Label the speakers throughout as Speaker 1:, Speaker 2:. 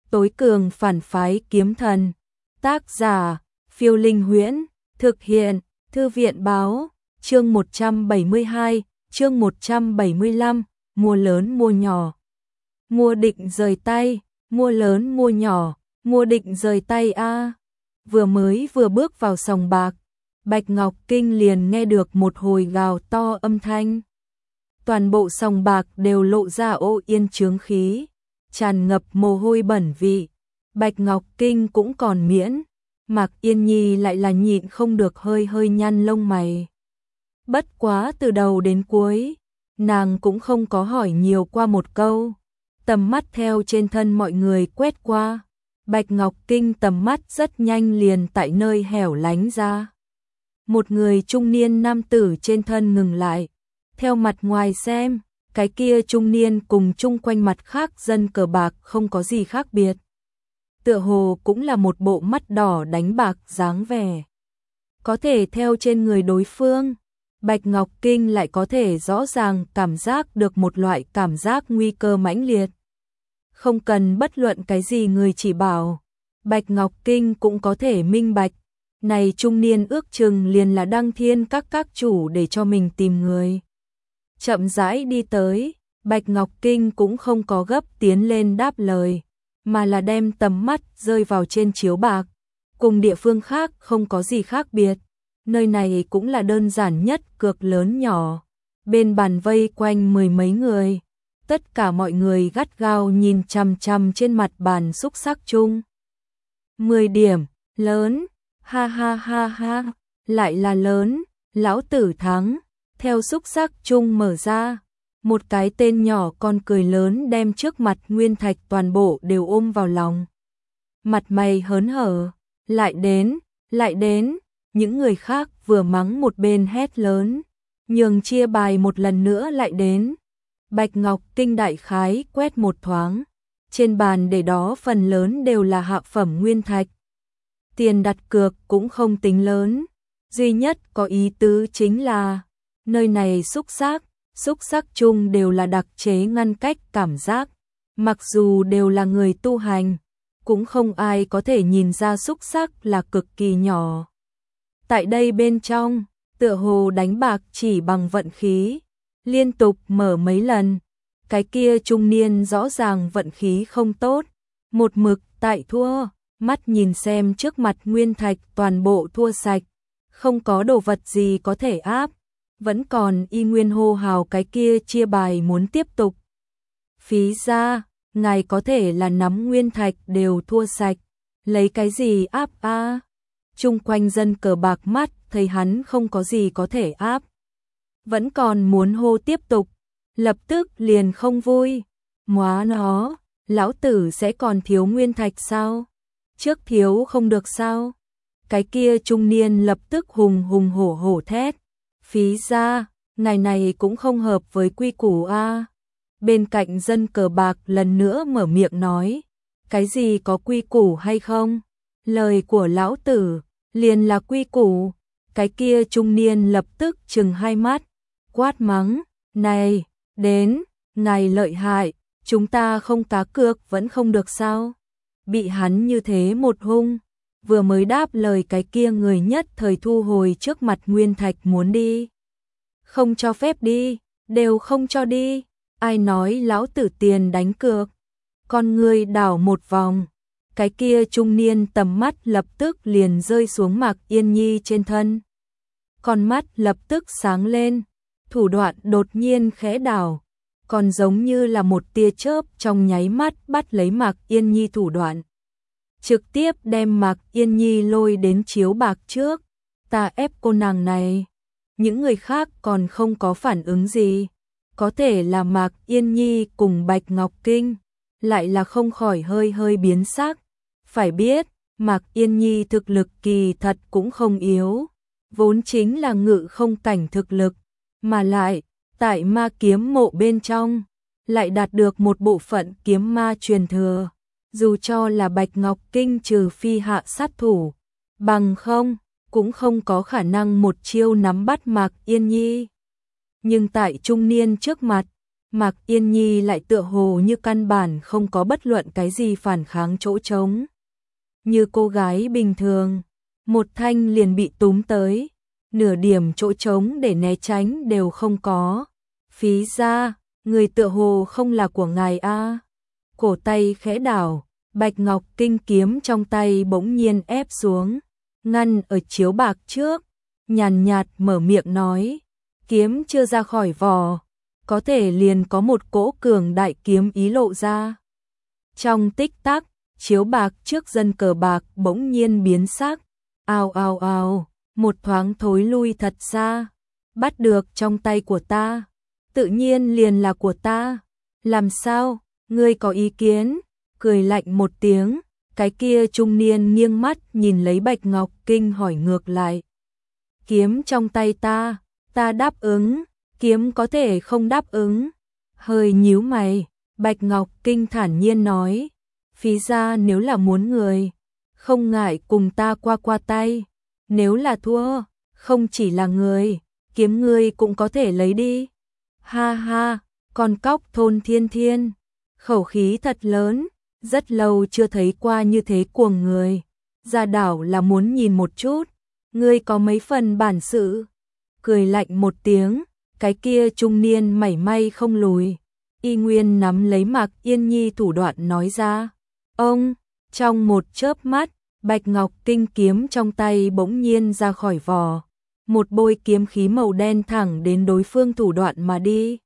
Speaker 1: tối cường phản phái kiếm thần. Tác giả, Phiêu Linh Huyễn, thực hiện, Thư viện báo, chương 172, chương 175, mua lớn mua nhỏ. Mua định rời tay, mua lớn mua nhỏ, mua định rời tay a. Vừa bước vào sòng bạc, Bạch Ngọc Kinh liền nghe được một hồi gào to âm thanh. Toàn bộ sòng bạc đều lộ ra ô yên chướng khí, tràn ngập mồ hôi bẩn vị. Bạch Ngọc Kinh cũng còn miễn, Mạc Yên Nhi lại là nhịn không được hơi nhăn lông mày. Bất quá từ đầu đến cuối, nàng cũng không có hỏi nhiều qua một câu. Tầm mắt theo trên thân mọi người quét qua, Bạch Ngọc Kinh tầm mắt rất nhanh liền tại nơi hẻo lánh ra. Một người trung niên nam tử trên thân ngừng lại, theo mặt ngoài xem, cái kia trung niên cùng chung quanh mặt khác dân cờ bạc không có gì khác biệt. Tựa hồ cũng là một bộ mắt đỏ đánh bạc dáng vẻ. Có thể theo trên người đối phương, Bạch Ngọc Kinh lại có thể rõ ràng cảm giác được một loại cảm giác nguy cơ mãnh liệt. Không cần bất luận cái gì người chỉ bảo, Bạch Ngọc Kinh cũng có thể minh bạch. Này trung niên ước chừng liền là Đăng Thiên các chủ để cho mình tìm người. Chậm rãi đi tới, Bạch Ngọc Kinh cũng không có gấp tiến lên đáp lời, mà là đem tầm mắt rơi vào trên chiếu bạc. Cùng địa phương khác không có gì khác biệt, nơi này cũng là đơn giản nhất cược lớn nhỏ. Bên bàn vây quanh mười mấy người, tất cả mọi người gắt gao nhìn chằm chằm trên mặt bàn xúc sắc chung. 10 điểm, lớn, ha ha ha ha, lại là lớn, lão tử thắng. Theo xúc sắc chung mở ra, một cái tên nhỏ con cười lớn đem trước mặt nguyên thạch toàn bộ đều ôm vào lòng. Mặt mày hớn hở, lại đến, những người khác vừa mắng một bên hét lớn, nhường chia bài một lần nữa lại đến. Bạch Ngọc Kinh đại khái quét một thoáng, trên bàn để đó phần lớn đều là hạ phẩm nguyên thạch. Tiền đặt cược cũng không tính lớn, duy nhất có ý tứ chính là nơi này xúc sắc chung đều là đặc chế ngăn cách cảm giác, mặc dù đều là người tu hành, cũng không ai có thể nhìn ra xúc sắc là cực kỳ nhỏ. Tại đây bên trong, tựa hồ đánh bạc chỉ bằng vận khí, liên tục mở mấy lần, cái kia trung niên rõ ràng vận khí không tốt, một mực tại thua, mắt nhìn xem trước mặt nguyên thạch toàn bộ thua sạch, không có đồ vật gì có thể áp. Vẫn còn y nguyên hô hào cái kia chia bài muốn tiếp tục. Phí ra, ngài có thể là nắm nguyên thạch đều thua sạch, lấy cái gì áp a? Chung quanh dân cờ bạc mắt thấy hắn không có gì có thể áp. Vẫn còn muốn hô tiếp tục, lập tức liền không vui. Móa nó, lão tử sẽ còn thiếu nguyên thạch sao? Trước thiếu không được sao? Cái kia trung niên lập tức hùng hổ thét. Phí ra, ngày này cũng không hợp với quy củ a. Bên cạnh dân cờ bạc lần nữa mở miệng nói, cái gì có quy củ hay không? Lời của lão tử, liền là quy củ. Cái kia trung niên lập tức trừng hai mắt, quát mắng, này, đến, ngài lợi hại, chúng ta không cá cược vẫn không được sao? Bị hắn như thế một hung. Vừa mới đáp lời cái kia người nhất thời thu hồi trước mặt nguyên thạch muốn đi. Không cho phép đi, đều không cho đi. Ai nói lão tử tiền đánh cược? Con người đảo một vòng. Cái kia trung niên tầm mắt lập tức liền rơi xuống Mạc Yên Nhi trên thân. Con mắt lập tức sáng lên, thủ đoạn đột nhiên khẽ đảo, còn giống như là một tia chớp trong nháy mắt bắt lấy Mạc Yên Nhi thủ đoạn. Trực tiếp đem Mạc Yên Nhi lôi đến chiếu bạc trước, ta ép cô nàng này. Những người khác còn không có phản ứng gì, có thể là Mạc Yên Nhi cùng Bạch Ngọc Kinh, lại là không khỏi hơi biến sắc. Phải biết, Mạc Yên Nhi thực lực kỳ thật cũng không yếu, vốn chính là ngự không cảnh thực lực, mà lại, tại ma kiếm mộ bên trong, lại đạt được một bộ phận kiếm ma truyền thừa. Dù cho là Bạch Ngọc Kinh trừ phi hạ sát thủ, bằng không, cũng không có khả năng một chiêu nắm bắt Mạc Yên Nhi. Nhưng tại trung niên trước mặt, Mạc Yên Nhi lại tựa hồ như căn bản không có bất luận cái gì phản kháng chỗ trống. Như cô gái bình thường, một thanh liền bị túm tới, nửa điểm chỗ trống để né tránh đều không có. Phí ra, người tựa hồ không là của ngài a. Cổ tay khẽ đảo, Bạch Ngọc Kinh kiếm trong tay bỗng nhiên ép xuống, ngăn ở chiếu bạc trước, nhàn nhạt mở miệng nói, kiếm chưa ra khỏi vỏ, có thể liền có một cỗ cường đại kiếm ý lộ ra. Trong tích tắc, chiếu bạc trước dân cờ bạc bỗng nhiên biến sắc, ào ào ào, một thoáng thối lui thật xa, bắt được trong tay của ta, tự nhiên liền là của ta, làm sao, ngươi có ý kiến? Cười lạnh một tiếng, cái kia trung niên nghiêng mắt nhìn lấy Bạch Ngọc Kinh hỏi ngược lại. Kiếm trong tay ta đáp ứng, kiếm có thể không đáp ứng. Hơi nhíu mày, Bạch Ngọc Kinh thản nhiên nói, phí ra nếu là muốn người, không ngại cùng ta qua tay, nếu là thua, không chỉ là người, kiếm ngươi cũng có thể lấy đi. Ha ha, con cóc thôn Thiên Thiên, khẩu khí thật lớn, rất lâu chưa thấy qua như thế cuồng người, ra đảo là muốn nhìn một chút, ngươi có mấy phần bản sự. Cười lạnh một tiếng, cái kia trung niên mảy may không lùi, y nguyên nắm lấy Mạc Yên Nhi thủ đoạn nói ra. Ông, trong một chớp mắt, Bạch Ngọc Kinh kiếm trong tay bỗng nhiên ra khỏi vỏ, một bôi kiếm khí màu đen thẳng đến đối phương thủ đoạn mà đi,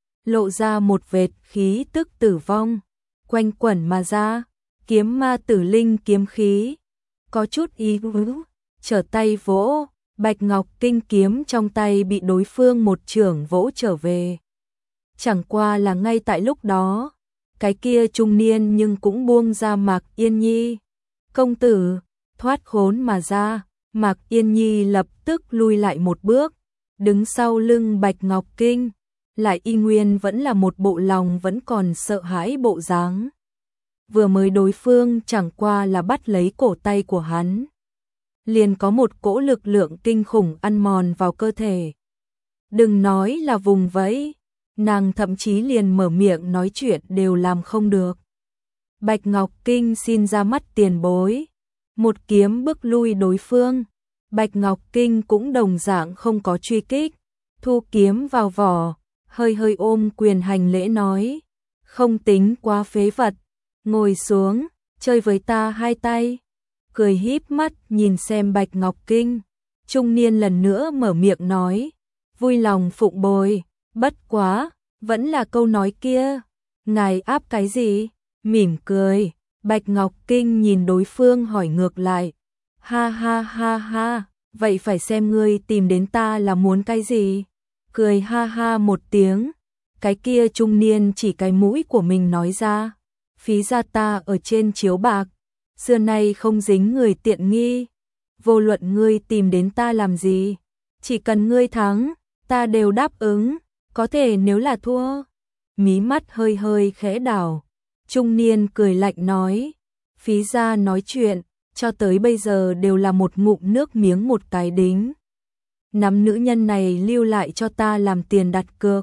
Speaker 1: lộ ra một vệt khí tức tử vong, quanh quẩn mà ra, kiếm ma tử linh kiếm khí, có chút ý vứ, trở tay vỗ, Bạch Ngọc Kinh kiếm trong tay bị đối phương một chưởng vỗ trở về. Chẳng qua là ngay tại lúc đó, cái kia trung niên nhưng cũng buông ra Mạc Yên Nhi. Công tử, thoát khốn mà ra, Mạc Yên Nhi lập tức lui lại một bước, đứng sau lưng Bạch Ngọc Kinh, lại y nguyên vẫn là một bộ lòng vẫn còn sợ hãi bộ dáng. Vừa mới đối phương chẳng qua là bắt lấy cổ tay của hắn, liền có một cỗ lực lượng kinh khủng ăn mòn vào cơ thể. Đừng nói là vùng vẫy, nàng thậm chí liền mở miệng nói chuyện đều làm không được. Bạch Ngọc Kinh xin ra mắt tiền bối, một kiếm bức lui đối phương. Bạch Ngọc Kinh cũng đồng dạng không có truy kích, thu kiếm vào vỏ, hơi hơi ôm quyền hành lễ nói, không tính quá phế vật, ngồi xuống, chơi với ta hai tay. Cười híp mắt nhìn xem Bạch Ngọc Kinh, trung niên lần nữa mở miệng nói, vui lòng phụng bồi, bất quá, vẫn là câu nói kia, ngài áp cái gì? Mỉm cười, Bạch Ngọc Kinh nhìn đối phương hỏi ngược lại, ha ha ha ha, vậy phải xem ngươi tìm đến ta là muốn cái gì? Cười ha ha một tiếng, cái kia trung niên chỉ cái mũi của mình nói ra, phí ra ta ở trên chiếu bạc, xưa nay không dính người tiện nghi, vô luận ngươi tìm đến ta làm gì, chỉ cần ngươi thắng, ta đều đáp ứng, có thể nếu là thua. Mí mắt hơi hơi khẽ đảo, trung niên cười lạnh nói, phí ra nói chuyện, cho tới bây giờ đều là một ngụm nước miếng một cái đính. Nắm nữ nhân này lưu lại cho ta làm tiền đặt cược.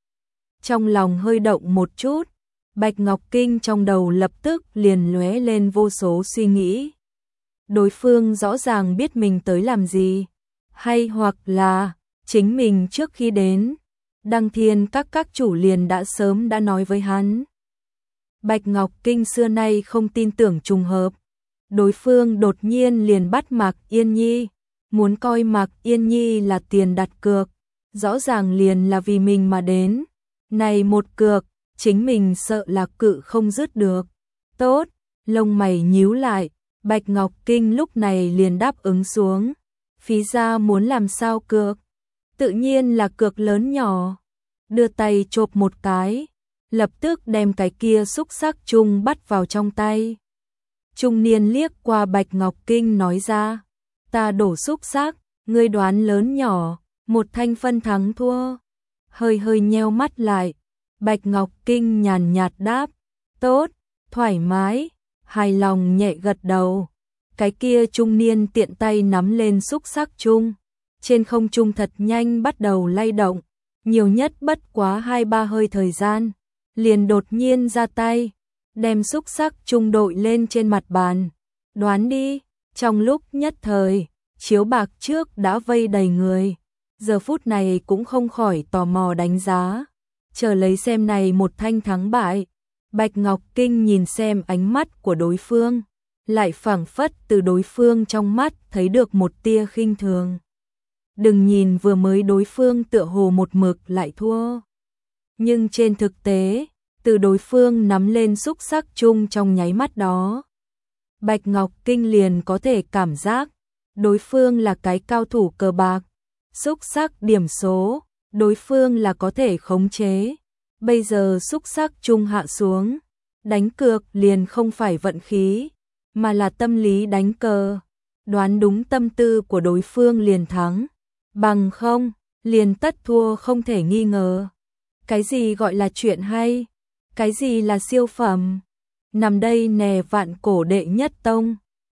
Speaker 1: Trong lòng hơi động một chút, Bạch Ngọc Kinh trong đầu lập tức liền lóe lên vô số suy nghĩ. Đối phương rõ ràng biết mình tới làm gì, hay hoặc là chính mình trước khi đến, Đăng Thiên các chủ liền đã sớm đã nói với hắn. Bạch Ngọc Kinh xưa nay không tin tưởng trùng hợp, đối phương đột nhiên liền bắt Mạc Yên Nhi, muốn coi Mạc Yên Nhi là tiền đặt cược, rõ ràng liền là vì mình mà đến. Này một cược, chính mình sợ là cự không dứt được. Tốt, lông mày nhíu lại, Bạch Ngọc Kinh lúc này liền đáp ứng xuống. Phí ra muốn làm sao cược? Tự nhiên là cược lớn nhỏ. Đưa tay chộp một cái, lập tức đem cái kia xúc xắc chung bắt vào trong tay. Trung niên liếc qua Bạch Ngọc Kinh nói ra, ta đổ xúc xắc, ngươi đoán lớn nhỏ, một thanh phân thắng thua. Hơi hơi nheo mắt lại, Bạch Ngọc Kinh nhàn nhạt đáp, tốt, thoải mái, hài lòng nhẹ gật đầu. Cái kia trung niên tiện tay nắm lên xúc xắc chung, trên không trung thật nhanh bắt đầu lay động, nhiều nhất bất quá 2-3 hơi thời gian, liền đột nhiên ra tay, đem xúc sắc chung đội lên trên mặt bàn. Đoán đi, trong lúc nhất thời, chiếu bạc trước đã vây đầy người, giờ phút này cũng không khỏi tò mò đánh giá, chờ lấy xem này một thanh thắng bại. Bạch Ngọc Kinh nhìn xem ánh mắt của đối phương, lại phảng phất từ đối phương trong mắt thấy được một tia khinh thường. Đừng nhìn vừa mới đối phương tựa hồ một mực lại thua, nhưng trên thực tế, từ đối phương nắm lên xúc sắc chung trong nháy mắt đó, Bạch Ngọc Kinh liền có thể cảm giác đối phương là cái cao thủ cờ bạc, xúc sắc điểm số, đối phương là có thể khống chế. Bây giờ xúc sắc chung hạ xuống, đánh cược liền không phải vận khí, mà là tâm lý đánh cờ, đoán đúng tâm tư của đối phương liền thắng, bằng không, liền tất thua không thể nghi ngờ. Cái gì gọi là chuyện hay? Cái gì là siêu phẩm? Nằm đây nè vạn cổ đệ nhất tông.